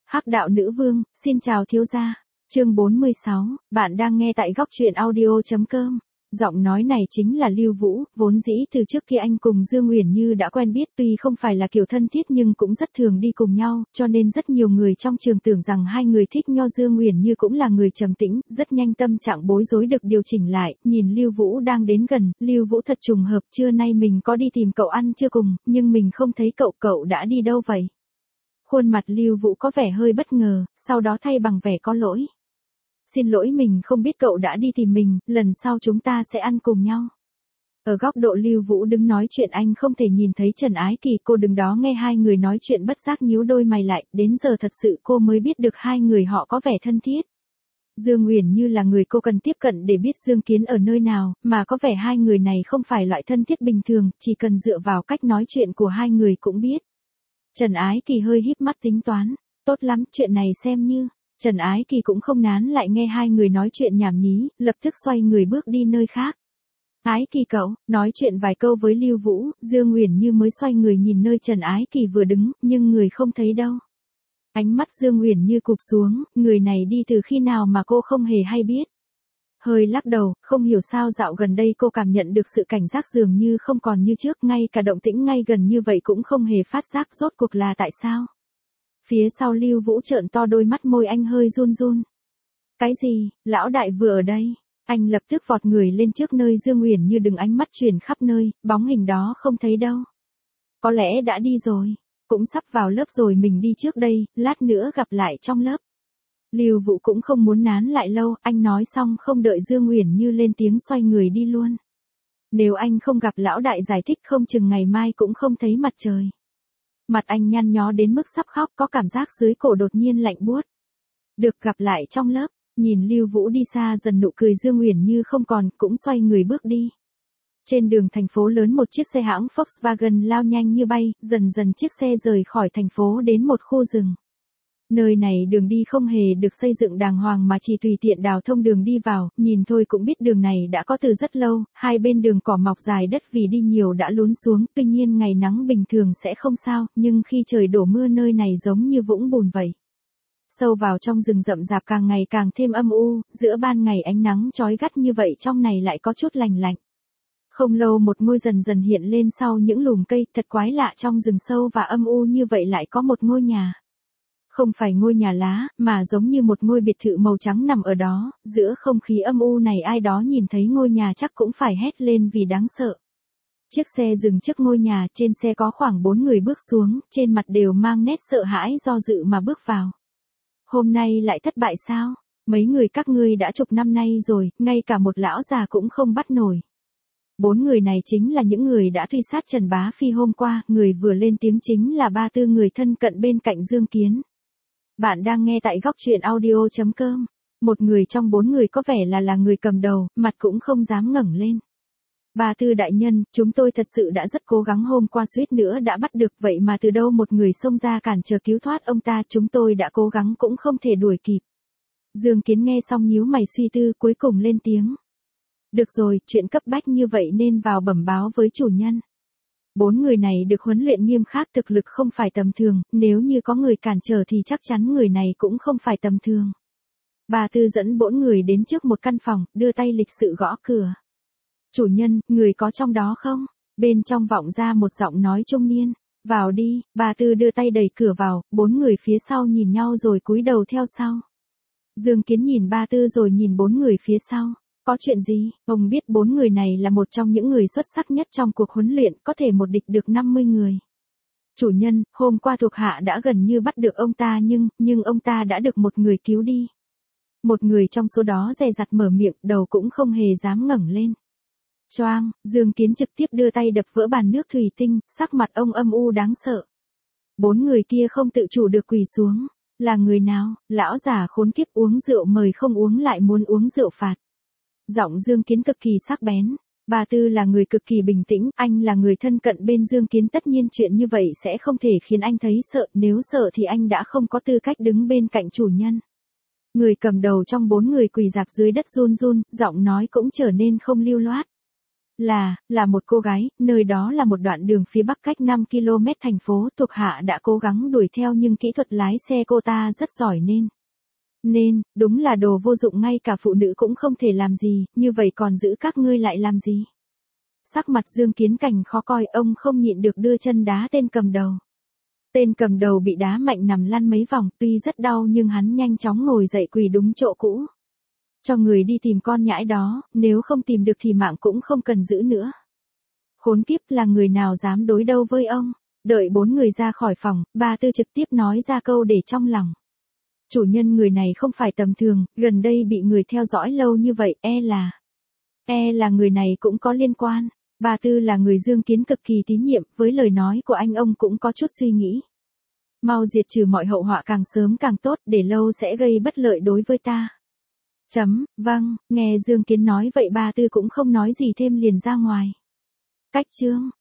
Hắc đạo nữ vương, xin chào thiếu gia. Chương 46, bạn đang nghe tại góc truyện audio.com. Giọng nói này chính là Lưu Vũ, vốn dĩ từ trước kia anh cùng Dương Uyển Như đã quen biết, tuy không phải là kiểu thân thiết nhưng cũng rất thường đi cùng nhau, cho nên rất nhiều người trong trường tưởng rằng hai người thích nho. Dương Uyển Như cũng là người trầm tĩnh, rất nhanh tâm trạng bối rối được điều chỉnh lại, nhìn Lưu Vũ đang đến gần, Lưu Vũ thật trùng hợp, trưa nay mình có đi tìm cậu ăn trưa cùng, nhưng mình không thấy cậu, cậu đã đi đâu vậy? Khuôn mặt Lưu Vũ có vẻ hơi bất ngờ, sau đó thay bằng vẻ có lỗi. Xin lỗi, mình không biết cậu đã đi tìm mình, lần sau chúng ta sẽ ăn cùng nhau. Ở góc độ Lưu Vũ đứng nói chuyện, anh không thể nhìn thấy Trần Ái Kỳ, cô đứng đó nghe hai người nói chuyện bất giác nhíu đôi mày lại, đến giờ thật sự cô mới biết được hai người họ có vẻ thân thiết. Dương Uyển Như là người cô cần tiếp cận để biết Dương Kiến ở nơi nào, mà có vẻ hai người này không phải loại thân thiết bình thường, chỉ cần dựa vào cách nói chuyện của hai người cũng biết. Trần Ái Kỳ hơi híp mắt tính toán, tốt lắm, chuyện này xem như. Trần Ái Kỳ cũng không nán lại nghe hai người nói chuyện nhảm nhí, lập tức xoay người bước đi nơi khác. Ái Kỳ cậu, nói chuyện vài câu với Lưu Vũ, Dương Uyển Như mới xoay người nhìn nơi Trần Ái Kỳ vừa đứng, nhưng người không thấy đâu. Ánh mắt Dương Uyển Như cụp xuống, người này đi từ khi nào mà cô không hề hay biết. Hơi lắc đầu, không hiểu sao dạo gần đây cô cảm nhận được sự cảnh giác dường như không còn như trước, ngay cả động tĩnh ngay gần như vậy cũng không hề phát giác, rốt cuộc là tại sao? Phía sau Lưu Vũ trợn to đôi mắt, môi anh hơi run run. Cái gì, lão đại vừa ở đây? Anh lập tức vọt người lên trước nơi Dương Uyển Như đứng, ánh mắt chuyển khắp nơi, bóng hình đó không thấy đâu. Có lẽ đã đi rồi, cũng sắp vào lớp rồi, mình đi trước đây, lát nữa gặp lại trong lớp. Lưu Vũ cũng không muốn nán lại lâu, anh nói xong không đợi Dương Uyển Như lên tiếng xoay người đi luôn. Nếu anh không gặp lão đại giải thích không chừng ngày mai cũng không thấy mặt trời. Mặt anh nhăn nhó đến mức sắp khóc, có cảm giác dưới cổ đột nhiên lạnh buốt. Được gặp lại trong lớp, nhìn Lưu Vũ đi xa dần, nụ cười Dương Uyển Như không còn, cũng xoay người bước đi. Trên đường thành phố lớn, một chiếc xe hãng Volkswagen lao nhanh như bay, dần dần chiếc xe rời khỏi thành phố đến một khu rừng. Nơi này đường đi không hề được xây dựng đàng hoàng mà chỉ tùy tiện đào thông đường đi vào, nhìn thôi cũng biết đường này đã có từ rất lâu, hai bên đường cỏ mọc dài đất vì đi nhiều đã lún xuống, tuy nhiên ngày nắng bình thường sẽ không sao, nhưng khi trời đổ mưa nơi này giống như vũng bùn vậy. Sâu vào trong rừng rậm rạp càng ngày càng thêm âm u, giữa ban ngày ánh nắng chói gắt như vậy, trong này lại có chút lành lạnh. Không lâu một ngôi dần dần hiện lên sau những lùm cây, thật quái lạ, trong rừng sâu và âm u như vậy lại có một ngôi nhà. Không phải ngôi nhà lá, mà giống như một ngôi biệt thự màu trắng nằm ở đó, giữa không khí âm u này ai đó nhìn thấy ngôi nhà chắc cũng phải hét lên vì đáng sợ. Chiếc xe dừng trước ngôi nhà, trên xe có khoảng 4 người bước xuống, trên mặt đều mang nét sợ hãi do dự mà bước vào. Hôm nay lại thất bại sao? Mấy người các ngươi đã chục năm nay rồi, ngay cả một lão già cũng không bắt nổi. 4 người này chính là những người đã truy sát Trần Bá Phi hôm qua, người vừa lên tiếng chính là 34 người thân cận bên cạnh Dương Kiến. Bạn đang nghe tại góc truyện audio.com. Một người trong 4 người có vẻ là người cầm đầu, mặt cũng không dám ngẩng lên. 34 đại nhân, chúng tôi thật sự đã rất cố gắng, hôm qua suýt nữa đã bắt được, vậy mà từ đâu một người xông ra cản trở cứu thoát ông ta, chúng tôi đã cố gắng cũng không thể đuổi kịp. Dương Kiến nghe xong nhíu mày suy tư, cuối cùng lên tiếng. Được rồi, chuyện cấp bách như vậy nên vào bẩm báo với chủ nhân. 4 người này được huấn luyện nghiêm khắc, thực lực không phải tầm thường, nếu như có người cản trở thì chắc chắn người này cũng không phải tầm thường. Bà Tư dẫn 4 người đến trước một căn phòng, đưa tay lịch sự gõ cửa. Chủ nhân, người có trong đó không? Bên trong vọng ra một giọng nói trung niên. Vào đi, bà Tư đưa tay đẩy cửa vào, 4 người phía sau nhìn nhau rồi cúi đầu theo sau. Dương Kiến nhìn bà Tư rồi nhìn 4 người phía sau. Có chuyện gì? Ông biết 4 người này là một trong những người xuất sắc nhất trong cuộc huấn luyện, có thể một địch được 50 người. Chủ nhân, hôm qua thuộc hạ đã gần như bắt được ông ta nhưng ông ta đã được một người cứu đi. Một người trong số đó dè dặt mở miệng, đầu cũng không hề dám ngẩng lên. Choang, Dương Kiến trực tiếp đưa tay đập vỡ bàn nước thủy tinh, sắc mặt ông âm u đáng sợ. 4 người kia không tự chủ được quỳ xuống. Là người nào? Lão già khốn kiếp, uống rượu mời không uống lại muốn uống rượu phạt. Giọng Dương Kiến cực kỳ sắc bén. Bà Tư là người cực kỳ bình tĩnh, anh là người thân cận bên Dương Kiến, tất nhiên chuyện như vậy sẽ không thể khiến anh thấy sợ, nếu sợ thì anh đã không có tư cách đứng bên cạnh chủ nhân. Người cầm đầu trong 4 người quỳ rạp dưới đất run run, giọng nói cũng trở nên không lưu loát. Là một cô gái, nơi đó là một đoạn đường phía bắc cách 5 km thành phố, thuộc hạ đã cố gắng đuổi theo nhưng kỹ thuật lái xe cô ta rất giỏi nên, đúng là đồ vô dụng, ngay cả phụ nữ cũng không thể làm gì, như vậy còn giữ các ngươi lại làm gì? Sắc mặt Dương Kiến Cảnh khó coi, ông không nhịn được đưa chân đá tên cầm đầu. Tên cầm đầu bị đá mạnh nằm lăn mấy vòng, tuy rất đau nhưng hắn nhanh chóng ngồi dậy quỳ đúng chỗ cũ. Cho người đi tìm con nhãi đó, nếu không tìm được thì mạng cũng không cần giữ nữa. Khốn kiếp, là người nào dám đối đầu với ông? Đợi 4 người ra khỏi phòng, bà Tư trực tiếp nói ra câu để trong lòng. Chủ nhân người này không phải tầm thường, gần đây bị người theo dõi lâu như vậy, e là người này cũng có liên quan. Bà Tư là người Dương Kiến cực kỳ tín nhiệm, với lời nói của anh ông cũng có chút suy nghĩ. Mau diệt trừ mọi hậu họa càng sớm càng tốt, để lâu sẽ gây bất lợi đối với ta. Vâng, nghe Dương Kiến nói vậy bà Tư cũng không nói gì thêm liền ra ngoài. Cách chương